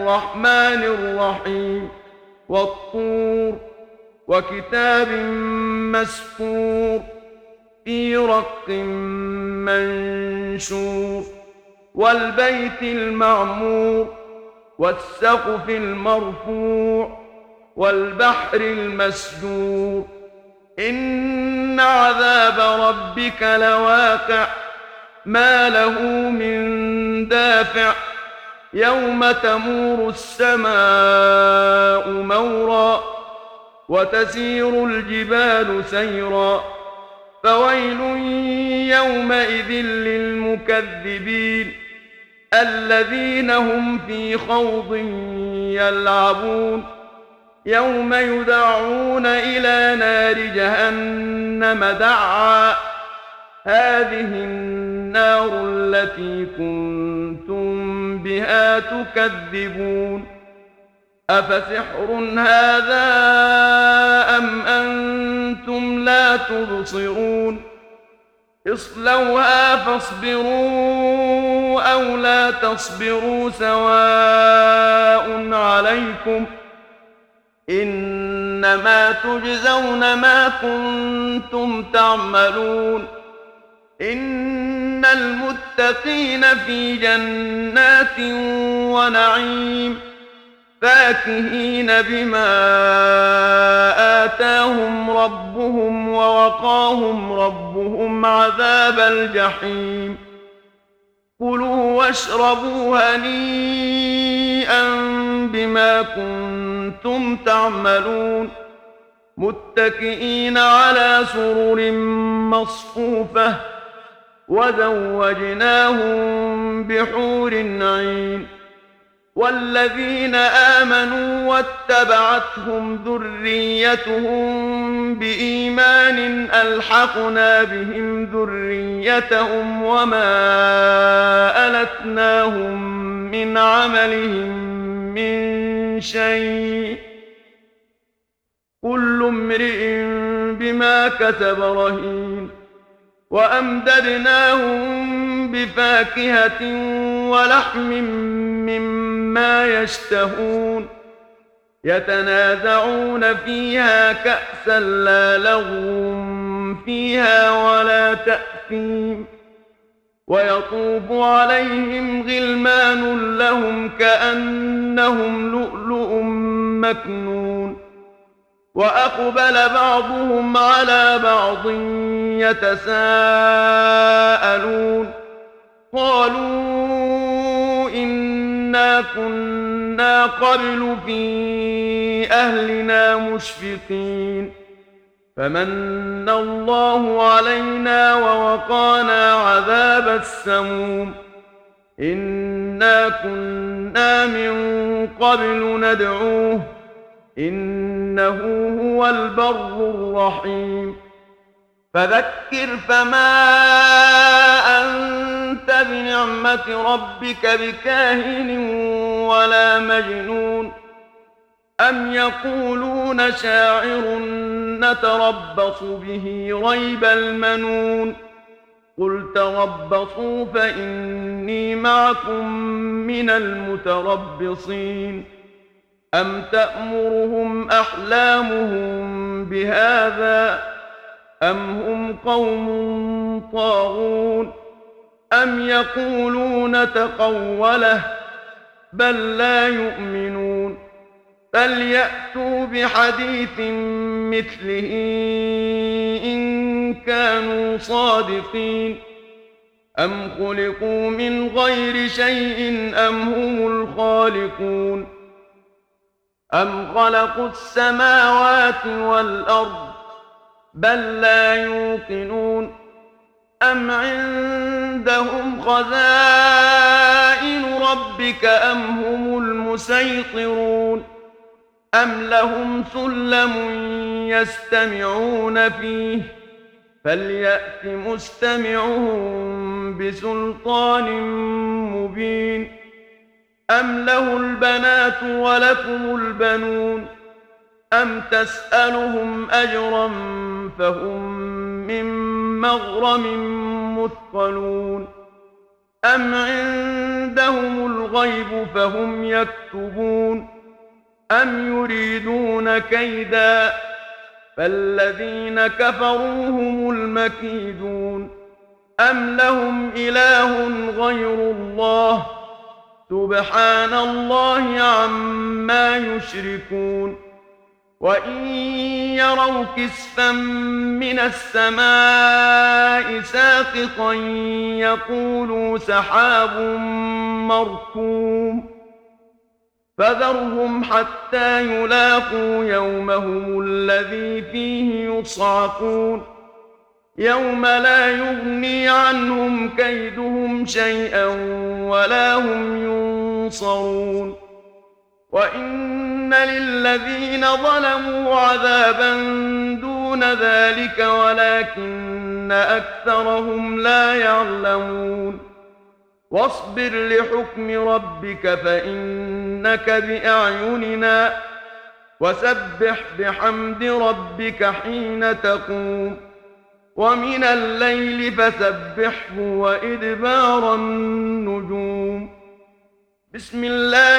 الرحمن الرحيم والطور وكتاب مسكور في رق منشور والبيت المعمور والسقف المرفوع والبحر المسجور إن عذاب ربك لواقع ما له من دافع يوم تمور السماء مورا وتسير الجبال سيرا فويل يومئذ للمكذبين الذين هم في خوض يلعبون يوم يدعون إلى نار جهنم دعا هذه النار التي كنتم بها تكذبون أفسحر هذا أم أنتم لا تبصرون اصلوها فاصبروا أو لا تصبروا سواء عليكم إنما تجزون ما كنتم تعملون إن المتقين في جنات ونعيم فاكهين بما آتاهم ربهم ووقاهم ربهم عذاب الجحيم كلوا واشربوا هنيئا بما كنتم تعملون متكئين على سرر مصفوفة وزوجناهم بحور عين والذين آمنوا واتبعتهم ذريتهم بإيمان ألحقنا بهم ذريتهم وما ألتناهم من عملهم من شيء كل امرئ بما كسب رهين وأمددناهم بفاكهة ولحم مما يشتهون يتنازعون فيها كأسا لا لغو فيها ولا تأثيم ويطوف عليهم غلمان لهم كأنهم لؤلؤ مكنون وأقبل بعضهم على بعض يتساءلون قالوا إنا كنا قبل في أهلنا مشفقين فمن الله علينا ووقانا عذاب السموم إنا كنا من قبل ندعوه إنه هو البر الرحيم فذكر فما أنت بنعمة ربك بكاهن ولا مجنون أم يقولون شاعر نتربص به ريب المنون قل تربصوا فإني معكم من المتربصين أم تأمرهم أحلامهم بهذا أم هم قوم طاغون أم يقولون تقوله بل لا يؤمنون فليأتوا بحديث مثله إن كانوا صادقين أم خلقوا من غير شيء أم هم الخالقون أم خلقوا السماوات والأرض بل لا يوقنون أم عندهم خزائن ربك أم هم المسيطرون أم لهم سلم يستمعون فيه فليأت مستمعهم بسلطان مبين أم له البنات ولكم البنون أم تسألهم أجرا فهم من مغرم مثقلون أم عند عندهم الغيب فهم يكتبون أم يريدون كيدا فالذين كفروا هم المكيدون أم لهم إله غير الله سبحان الله عما يشركون وإن يروا كسفا من السماء ساقطا يقولوا سحاب مركوم فذرهم حتى يلاقوا يومهم الذي فيه يصعقون يوم لا يغني عنهم كيدهم شيئا ولا هم ينصرون وإن للذين ظلموا عذابا دون ذلك ولكن أكثرهم لا يعلمون واصبر لحكم ربك فإنك بأعيننا وسبح بحمد ربك حين تقوم ومن الليل فسبحه وإدبار النجوم بسم الله